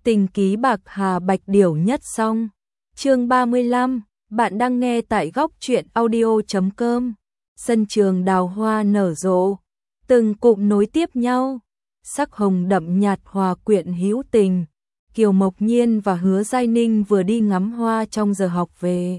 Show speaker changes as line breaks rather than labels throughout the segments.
Tình ký bạc hà bạch điểu nhất song. Chương 35, bạn đang nghe tại góc truyện audio.com. Sân trường đào hoa nở rộ, từng cụm nối tiếp nhau, sắc hồng đậm nhạt hòa quyện hữu tình. Kiều Mộc Nhiên và Hứa Giai Ninh vừa đi ngắm hoa trong giờ học về.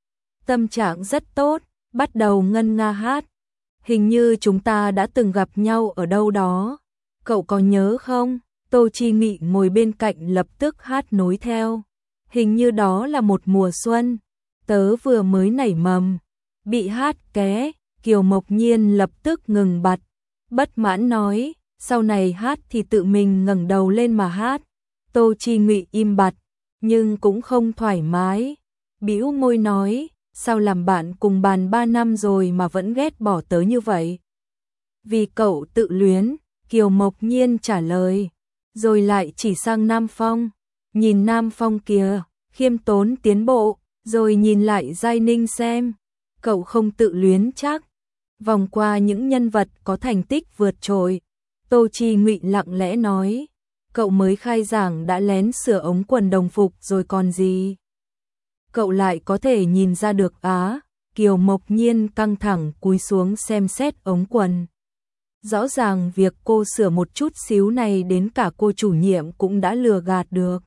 Tâm trạng rất tốt, bắt đầu ngân nga hát. Hình như chúng ta đã từng gặp nhau ở đâu đó. Cậu có nhớ không? Tô Chi Nghị ngồi bên cạnh lập tức hát nối theo. Hình như đó là một mùa xuân, tớ vừa mới nảy mầm. Bị hát ké, Kiều Mộc Nhiên lập tức ngừng bặt, bất mãn nói, sau này hát thì tự mình ngẩng đầu lên mà hát. Tô Chi Nghị im bặt, nhưng cũng không thoải mái. Bĩu môi nói, sao làm bạn cùng bàn 3 năm rồi mà vẫn ghét bỏ tớ như vậy? Vì cậu tự luyến, Kiều Mộc Nhiên trả lời. Rồi lại chỉ sang Nam Phong, nhìn Nam Phong kìa, khiêm tốn tiến bộ, rồi nhìn lại Giai Ninh xem, cậu không tự luyến chắc. Vòng qua những nhân vật có thành tích vượt trội, Tô Chi Nghị lặng lẽ nói, cậu mới khai giảng đã lén sửa ống quần đồng phục rồi còn gì. Cậu lại có thể nhìn ra được á. Kiều Mộc Nhiên căng thẳng cúi xuống xem xét ống quần. Rõ ràng việc cô sửa một chút xíu này đến cả cô chủ nhiệm cũng đã lừa gạt được.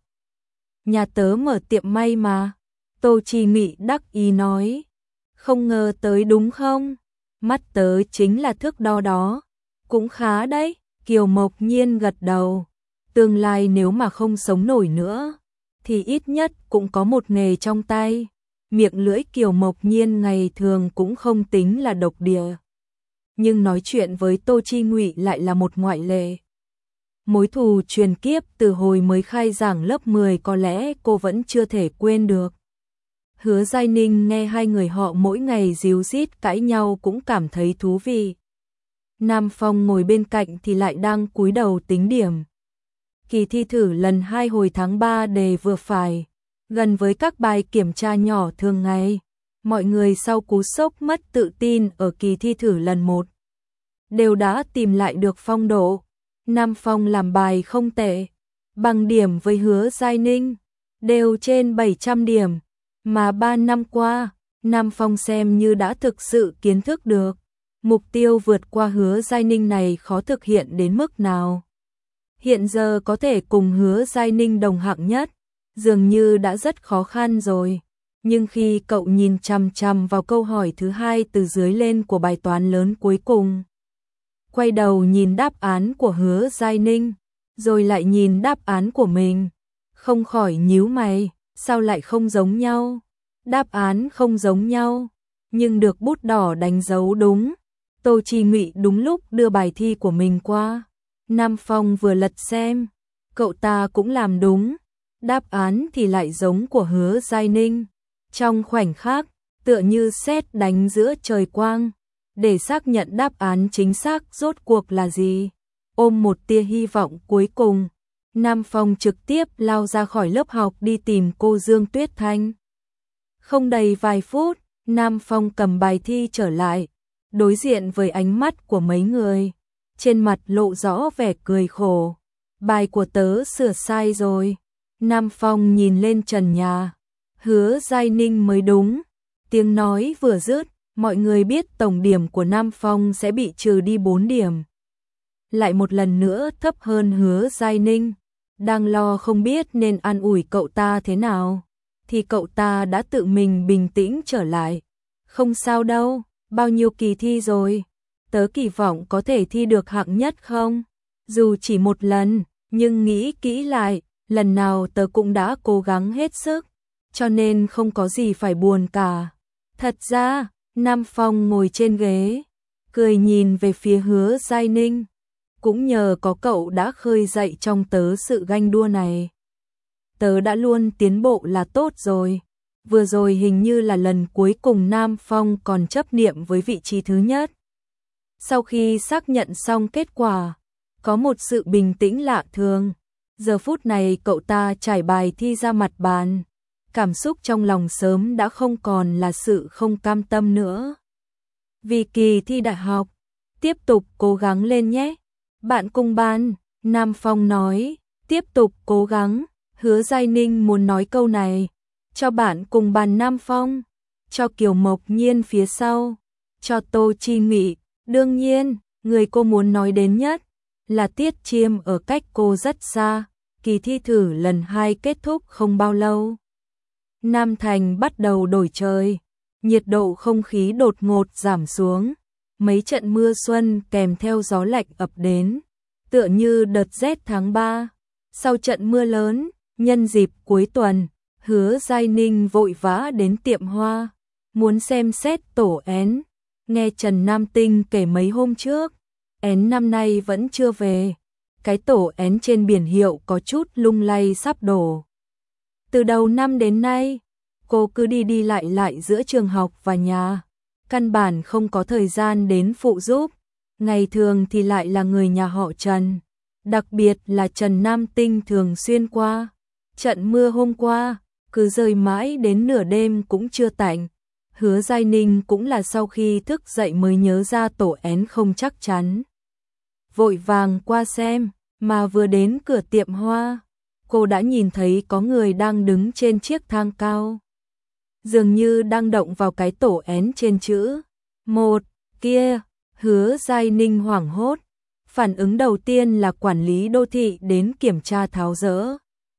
Nhà tớ mở tiệm may mà. Tô Chi Nghị đắc ý nói. Không ngờ tới đúng không? Mắt tớ chính là thước đo đó. Cũng khá đấy. Kiều Mộc Nhiên gật đầu. Tương lai nếu mà không sống nổi nữa, thì ít nhất cũng có một nghề trong tay. Miệng lưỡi Kiều Mộc Nhiên ngày thường cũng không tính là độc địa. Nhưng nói chuyện với Tô Chi Nghị lại là một ngoại lệ. Mối thù truyền kiếp từ hồi mới khai giảng lớp 10 có lẽ cô vẫn chưa thể quên được. Hứa Giai Ninh nghe hai người họ mỗi ngày díu dít cãi nhau cũng cảm thấy thú vị. Nam Phong ngồi bên cạnh thì lại đang cúi đầu tính điểm. Kỳ thi thử lần 2 hồi tháng 3 đề vừa phải, gần với các bài kiểm tra nhỏ thường ngày. Mọi người sau cú sốc mất tự tin ở kỳ thi thử lần 1 đều đã tìm lại được phong độ. Nam Phong làm bài không tệ, bằng điểm với Hứa Giai Ninh, đều trên 700 điểm, mà 3 năm qua, Nam Phong xem như đã thực sự kiến thức được mục tiêu vượt qua Hứa Giai Ninh này khó thực hiện đến mức nào. Hiện giờ có thể cùng Hứa Giai Ninh đồng hạng nhất, dường như đã rất khó khăn rồi. Nhưng khi cậu nhìn chằm chằm vào câu hỏi thứ 2 từ dưới lên của bài toán lớn cuối cùng, quay đầu nhìn đáp án của Hứa Giai Ninh, rồi lại nhìn đáp án của mình, không khỏi nhíu mày, sao lại không giống nhau? Đáp án không giống nhau, nhưng được bút đỏ đánh dấu đúng. Tô Chi Nghị đúng lúc đưa bài thi của mình qua. Nam Phong vừa lật xem, cậu ta cũng làm đúng, đáp án thì lại giống của Hứa Giai Ninh. Trong khoảnh khắc, tựa như sét đánh giữa trời quang, để xác nhận đáp án chính xác rốt cuộc là gì. Ôm một tia hy vọng cuối cùng, Nam Phong trực tiếp lao ra khỏi lớp học đi tìm cô Dương Tuyết Thanh. Không đầy vài phút, Nam Phong cầm bài thi trở lại, đối diện với ánh mắt của mấy người, trên mặt lộ rõ vẻ cười khổ. Bài của tớ sửa sai rồi. Nam Phong nhìn lên trần nhà. Hứa Giai Ninh mới đúng. Tiếng nói vừa dứt, mọi người biết tổng điểm của Nam Phong sẽ bị trừ đi 4 điểm. Lại một lần nữa thấp hơn Hứa Giai Ninh. Đang lo không biết nên an ủi cậu ta thế nào, thì cậu ta đã tự mình bình tĩnh trở lại. Không sao đâu, bao nhiêu kỳ thi rồi, tớ kỳ vọng có thể thi được hạng nhất không? Dù chỉ một lần, nhưng nghĩ kỹ lại, lần nào tớ cũng đã cố gắng hết sức, cho nên không có gì phải buồn cả. Thật ra, Nam Phong ngồi trên ghế, cười nhìn về phía Hứa Giai Ninh. Cũng nhờ có cậu đã khơi dậy trong tớ sự ganh đua này. Tớ đã luôn tiến bộ là tốt rồi. Vừa rồi hình như là lần cuối cùng Nam Phong còn chấp niệm với vị trí thứ nhất. Sau khi xác nhận xong kết quả, có một sự bình tĩnh lạ thường. Giờ phút này cậu ta trải bài thi ra mặt bàn. Cảm xúc trong lòng sớm đã không còn là sự không cam tâm nữa. Vì kỳ thi đại học, tiếp tục cố gắng lên nhé. Bạn cùng ban, Nam Phong nói, tiếp tục cố gắng, Hứa Giai Ninh muốn nói câu này, cho bạn cùng bàn Nam Phong, cho Kiều Mộc Nhiên phía sau, cho Tô Chi Mị, đương nhiên, người cô muốn nói đến nhất là Tiết Chiêm ở cách cô rất xa, kỳ thi thử lần 2 kết thúc không bao lâu. Nam Thành bắt đầu đổi trời, nhiệt độ không khí đột ngột giảm xuống, mấy trận mưa xuân kèm theo gió lạnh ập đến, tựa như đợt rét tháng 3. Sau trận mưa lớn, nhân dịp cuối tuần, Hứa Giai Ninh vội vã đến tiệm hoa, muốn xem xét tổ én. Nghe Trần Nam Tinh kể mấy hôm trước, én năm nay vẫn chưa về, cái tổ én trên biển hiệu có chút lung lay sắp đổ. Từ đầu năm đến nay, cô cứ đi đi lại lại giữa trường học và nhà, căn bản không có thời gian đến phụ giúp, ngày thường thì lại là người nhà họ Trần, đặc biệt là Trần Nam Tinh thường xuyên qua. Trận mưa hôm qua, cứ rơi mãi đến nửa đêm cũng chưa tạnh. Hứa Giai Ninh cũng là sau khi thức dậy mới nhớ ra tổ én không chắc chắn. Vội vàng qua xem, mà vừa đến cửa tiệm hoa, cô đã nhìn thấy có người đang đứng trên chiếc thang cao. Dường như đang động vào cái tổ én trên chữ 1 kia. Hứa Giai Ninh hoảng hốt, phản ứng đầu tiên là quản lý đô thị đến kiểm tra tháo dỡ.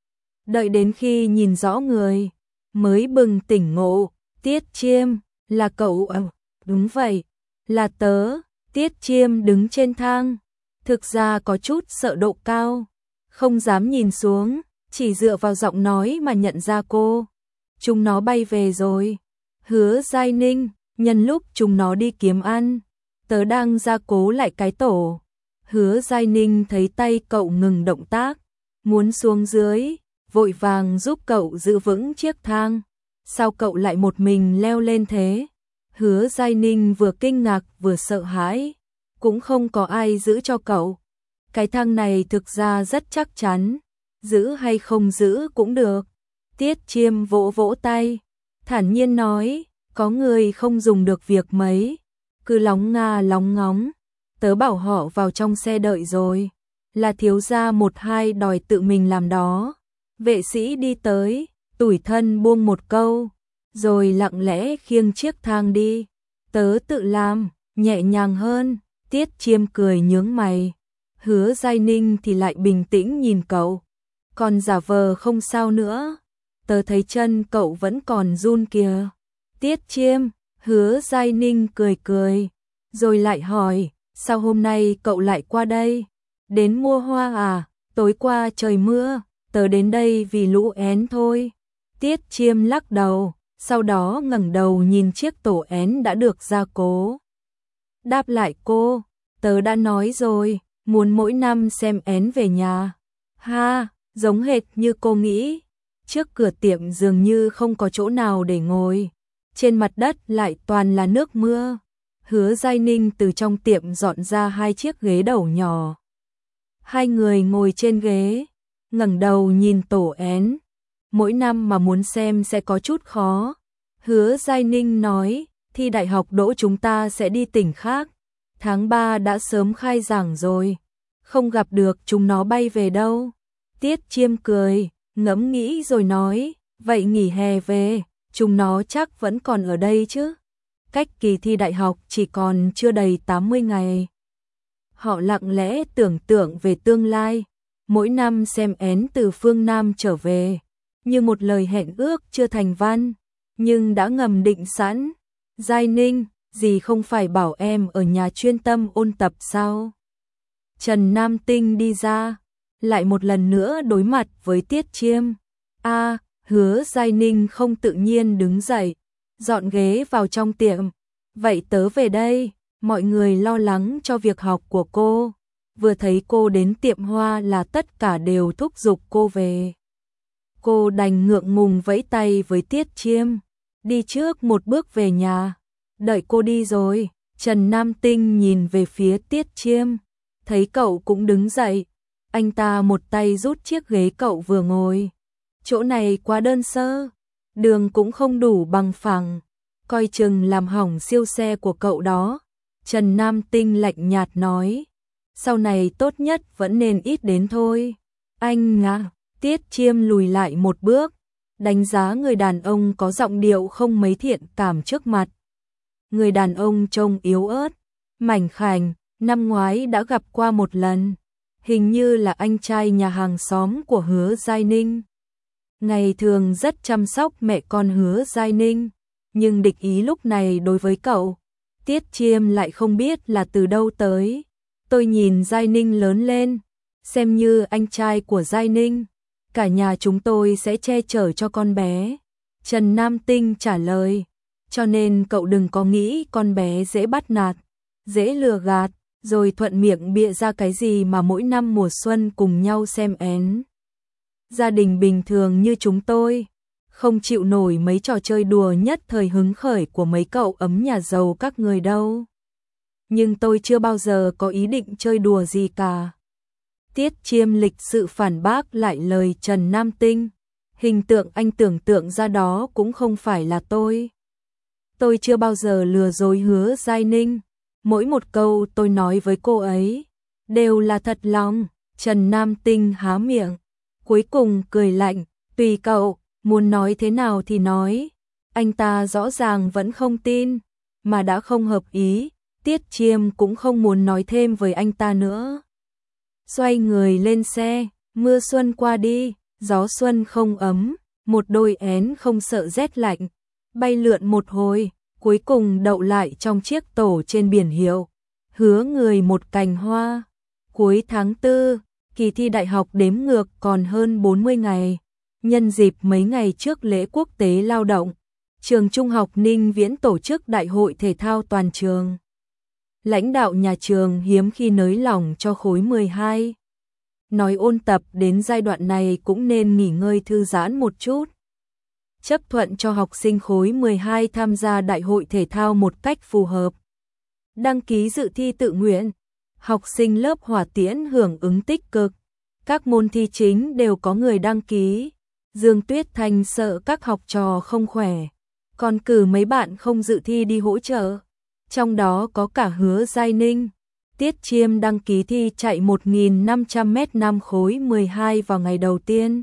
Đợi đến khi nhìn rõ người, mới bừng tỉnh ngộ, Tiết Chiêm, là cậu à? Đúng vậy, là tớ. Tiết Chiêm đứng trên thang, thực ra có chút sợ độ cao, không dám nhìn xuống, chỉ dựa vào giọng nói mà nhận ra cô. Chúng nó bay về rồi. Hứa Giai Ninh, nhân lúc chúng nó đi kiếm ăn, tớ đang gia cố lại cái tổ. Hứa Giai Ninh thấy tay cậu ngừng động tác, muốn xuống dưới, vội vàng giúp cậu giữ vững chiếc thang. Sao cậu lại một mình leo lên thế? Hứa Giai Ninh vừa kinh ngạc vừa sợ hãi, cũng không có ai giữ cho cậu. Cái thang này thực ra rất chắc chắn, giữ hay không giữ cũng được. Tiết Chiêm vỗ vỗ tay, thản nhiên nói, có người không dùng được việc mấy, cứ lóng nga lóng ngóng. Tớ bảo họ vào trong xe đợi rồi, là thiếu gia 1-2 đòi tự mình làm đó. Vệ sĩ đi tới, tủi thân buông một câu, rồi lặng lẽ khiêng chiếc thang đi. Tớ tự làm, nhẹ nhàng hơn. Tiết Chiêm cười nhướng mày. Hứa Giai Ninh thì lại bình tĩnh nhìn cậu, còn giả vờ không sao nữa. Tớ thấy chân cậu vẫn còn run kìa. Tiết Chiêm, Hứa Giai Ninh cười cười, rồi lại hỏi, sao hôm nay cậu lại qua đây? Đến mua hoa à? Tối qua trời mưa, tớ đến đây vì lũ én thôi. Tiết Chiêm lắc đầu, sau đó ngẩng đầu nhìn chiếc tổ én đã được gia cố. Đáp lại cô, tớ đã nói rồi, muốn mỗi năm xem én về nhà. Ha, giống hệt như cô nghĩ. Trước cửa tiệm dường như không có chỗ nào để ngồi, trên mặt đất lại toàn là nước mưa. Hứa Giai Ninh từ trong tiệm dọn ra 2 chiếc ghế đầu nhỏ. 2 người ngồi trên ghế, ngẩng đầu nhìn tổ én. Mỗi năm mà muốn xem sẽ có chút khó. Hứa Giai Ninh nói, thi đại học đỗ chúng ta sẽ đi tỉnh khác. Tháng 3 đã sớm khai giảng rồi, không gặp được chúng nó bay về đâu. Tiết Chiêm cười, ngẫm nghĩ rồi nói, vậy nghỉ hè về, chúng nó chắc vẫn còn ở đây chứ. Cách kỳ thi đại học chỉ còn chưa đầy 80 ngày. Họ lặng lẽ tưởng tượng về tương lai, mỗi năm xem én từ phương Nam trở về, như một lời hẹn ước chưa thành văn, nhưng đã ngầm định sẵn. Giai Ninh, dì không phải bảo em ở nhà chuyên tâm ôn tập sao? Trần Nam Tinh đi ra, lại một lần nữa đối mặt với Tiết Chiêm. Hứa Giai Ninh không tự nhiên đứng dậy, dọn ghế vào trong tiệm. Vậy tớ về đây, mọi người lo lắng cho việc học của cô. Vừa thấy cô đến tiệm hoa là tất cả đều thúc giục cô về. Cô đành ngượng ngùng vẫy tay với Tiết Chiêm, đi trước một bước về nhà. Đợi cô đi rồi, Trần Nam Tinh nhìn về phía Tiết Chiêm, thấy cậu cũng đứng dậy. Anh ta một tay rút chiếc ghế cậu vừa ngồi. Chỗ này quá đơn sơ, đường cũng không đủ bằng phẳng, coi chừng làm hỏng siêu xe của cậu đó. Trần Nam Tinh lạnh nhạt nói, sau này tốt nhất vẫn nên ít đến thôi. Anh à, Tiết Chiêm lùi lại một bước, đánh giá người đàn ông có giọng điệu không mấy thiện cảm trước mặt. Người đàn ông trông yếu ớt, mảnh khảnh, năm ngoái đã gặp qua một lần, hình như là anh trai nhà hàng xóm của Hứa Giai Ninh. Ngày thường rất chăm sóc mẹ con Hứa Giai Ninh, nhưng địch ý lúc này đối với cậu, Tiết Chiêm lại không biết là từ đâu tới. Tôi nhìn Giai Ninh lớn lên, xem như anh trai của Giai Ninh, cả nhà chúng tôi sẽ che chở cho con bé. Trần Nam Tinh trả lời, cho nên cậu đừng có nghĩ con bé dễ bắt nạt, dễ lừa gạt, rồi thuận miệng bịa ra cái gì mà mỗi năm mùa xuân cùng nhau xem én. Gia đình bình thường như chúng tôi, không chịu nổi mấy trò chơi đùa nhất thời hứng khởi của mấy cậu ấm nhà giàu các người đâu. Nhưng tôi chưa bao giờ có ý định chơi đùa gì cả. Tiết Chiêm lịch sự phản bác lại lời Trần Nam Tinh. Hình tượng anh tưởng tượng ra đó cũng không phải là tôi. Tôi chưa bao giờ lừa dối Hứa Giai Ninh. Mỗi một câu tôi nói với cô ấy đều là thật lòng. Trần Nam Tinh há miệng, cuối cùng cười lạnh, tùy cậu, muốn nói thế nào thì nói. Anh ta rõ ràng vẫn không tin, mà đã không hợp ý, Tiết Chiêm cũng không muốn nói thêm với anh ta nữa. Xoay người lên xe, mưa xuân qua đi, gió xuân không ấm, một đôi én không sợ rét lạnh, bay lượn một hồi, cuối cùng đậu lại trong chiếc tổ trên biển hiệu, hứa người một cành hoa. Cuối tháng 4, kỳ thi đại học đếm ngược còn hơn 40 ngày. Nhân dịp mấy ngày trước lễ quốc tế lao động, trường Trung học Ninh Viễn tổ chức đại hội thể thao toàn trường. Lãnh đạo nhà trường hiếm khi nới lỏng cho khối 12. Nói ôn tập đến giai đoạn này cũng nên nghỉ ngơi thư giãn một chút. Chấp thuận cho học sinh khối 12 tham gia đại hội thể thao một cách phù hợp. Đăng ký dự thi tự nguyện. Học sinh lớp Hỏa Tiễn hưởng ứng tích cực. Các môn thi chính đều có người đăng ký. Dương Tuyết Thanh sợ các học trò không khỏe, còn cử mấy bạn không dự thi đi hỗ trợ. Trong đó có cả Hứa Giai Ninh. Tiết Chiêm đăng ký thi chạy 1.500m 5 khối 12 vào ngày đầu tiên.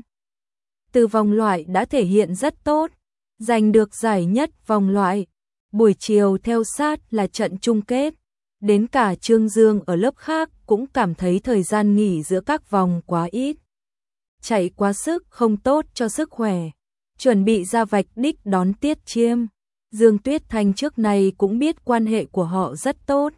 Từ vòng loại đã thể hiện rất tốt, giành được giải nhất vòng loại. Buổi chiều theo sát là trận chung kết. Đến cả Trương Dương ở lớp khác cũng cảm thấy thời gian nghỉ giữa các vòng quá ít. Chạy quá sức không tốt cho sức khỏe. Chuẩn bị ra vạch đích đón Tiết Chiêm. Dương Tuyết Thanh trước này cũng biết quan hệ của họ rất tốt.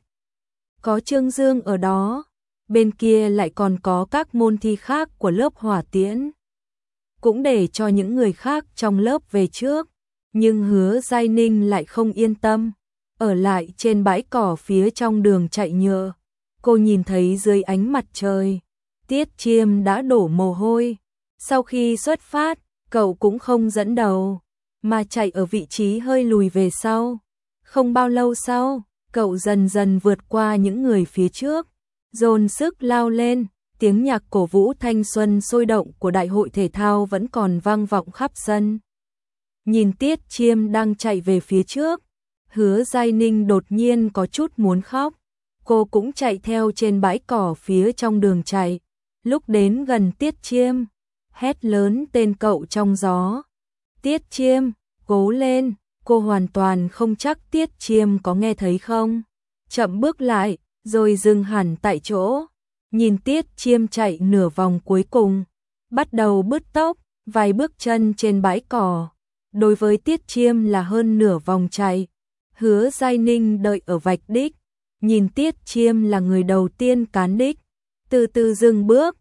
Có Trương Dương ở đó, bên kia lại còn có các môn thi khác của lớp Hỏa Tiễn. Cũng để cho những người khác trong lớp về trước, nhưng Hứa Giai Ninh lại không yên tâm, ở lại trên bãi cỏ phía trong đường chạy nhựa. Cô nhìn thấy dưới ánh mặt trời, Tiết Chiêm đã đổ mồ hôi. Sau khi xuất phát, cậu cũng không dẫn đầu, mà chạy ở vị trí hơi lùi về sau. Không bao lâu sau, cậu dần dần vượt qua những người phía trước, dồn sức lao lên, tiếng nhạc cổ vũ thanh xuân sôi động của đại hội thể thao vẫn còn vang vọng khắp sân. Nhìn Tiết Chiêm đang chạy về phía trước, Hứa Giai Ninh đột nhiên có chút muốn khóc. Cô cũng chạy theo trên bãi cỏ phía trong đường chạy. Lúc đến gần Tiết Chiêm, hét lớn tên cậu trong gió. Tiết Chiêm, cố lên. Cô hoàn toàn không chắc Tiết Chiêm có nghe thấy không. Chậm bước lại, rồi dừng hẳn tại chỗ. Nhìn Tiết Chiêm chạy nửa vòng cuối cùng, bắt đầu bứt tốc, vài bước chân trên bãi cỏ. Đối với Tiết Chiêm là hơn nửa vòng chạy. Hứa Giai Ninh đợi ở vạch đích, nhìn Tiết Chiêm là người đầu tiên cán đích. Từ từ dừng bước,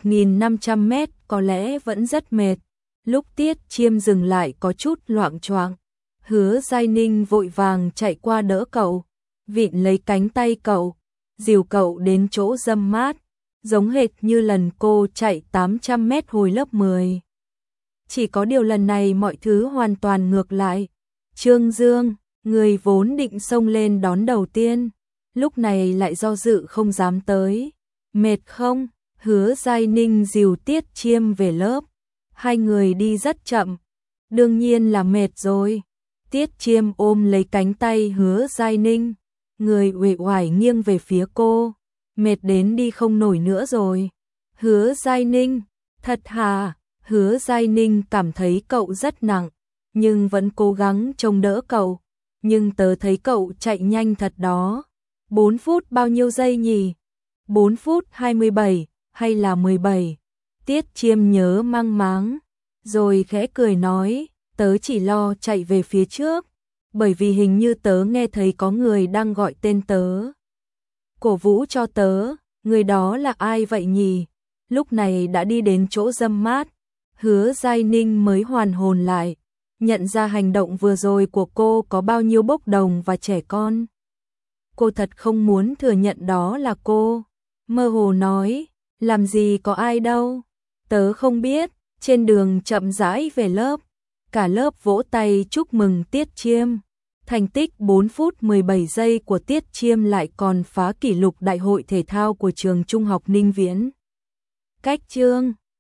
1.500m có lẽ vẫn rất mệt. Lúc Tiết Chiêm dừng lại có chút loạng choạng, Hứa Giai Ninh vội vàng chạy qua đỡ cậu, vịn lấy cánh tay cậu, dìu cậu đến chỗ râm mát, giống hệt như lần cô chạy 800m hồi lớp 10. Chỉ có điều lần này mọi thứ hoàn toàn ngược lại. Trương Dương, người vốn định xông lên đón đầu tiên, lúc này lại do dự không dám tới. Mệt không? Hứa Giai Ninh dìu Tiết Chiêm về lớp. Hai người đi rất chậm. Đương nhiên là mệt rồi. Tiết Chiêm ôm lấy cánh tay Hứa Giai Ninh, người uể oải nghiêng về phía cô. Mệt đến đi không nổi nữa rồi. Hứa Giai Ninh, thật hả? Hứa Giai Ninh cảm thấy cậu rất nặng, nhưng vẫn cố gắng trông đỡ cậu. Nhưng tớ thấy cậu chạy nhanh thật đó. 4 phút bao nhiêu giây nhỉ? 4 phút 27 hay là 17? Tiết Chiêm nhớ mang máng, rồi khẽ cười nói, tớ chỉ lo chạy về phía trước, bởi vì hình như tớ nghe thấy có người đang gọi tên tớ. Cổ vũ cho tớ, người đó là ai vậy nhỉ? Lúc này đã đi đến chỗ râm mát, Hứa Giai Ninh mới hoàn hồn lại, nhận ra hành động vừa rồi của cô có bao nhiêu bốc đồng và trẻ con. Cô thật không muốn thừa nhận đó là cô. Mơ hồ nói, làm gì có ai đâu, tớ không biết. Trên đường chậm rãi về lớp, cả lớp vỗ tay chúc mừng Tiết Chiêm. Thành tích 4 phút 17 giây của Tiết Chiêm lại còn phá kỷ lục đại hội thể thao của trường Trung học Ninh Viễn. Cách chương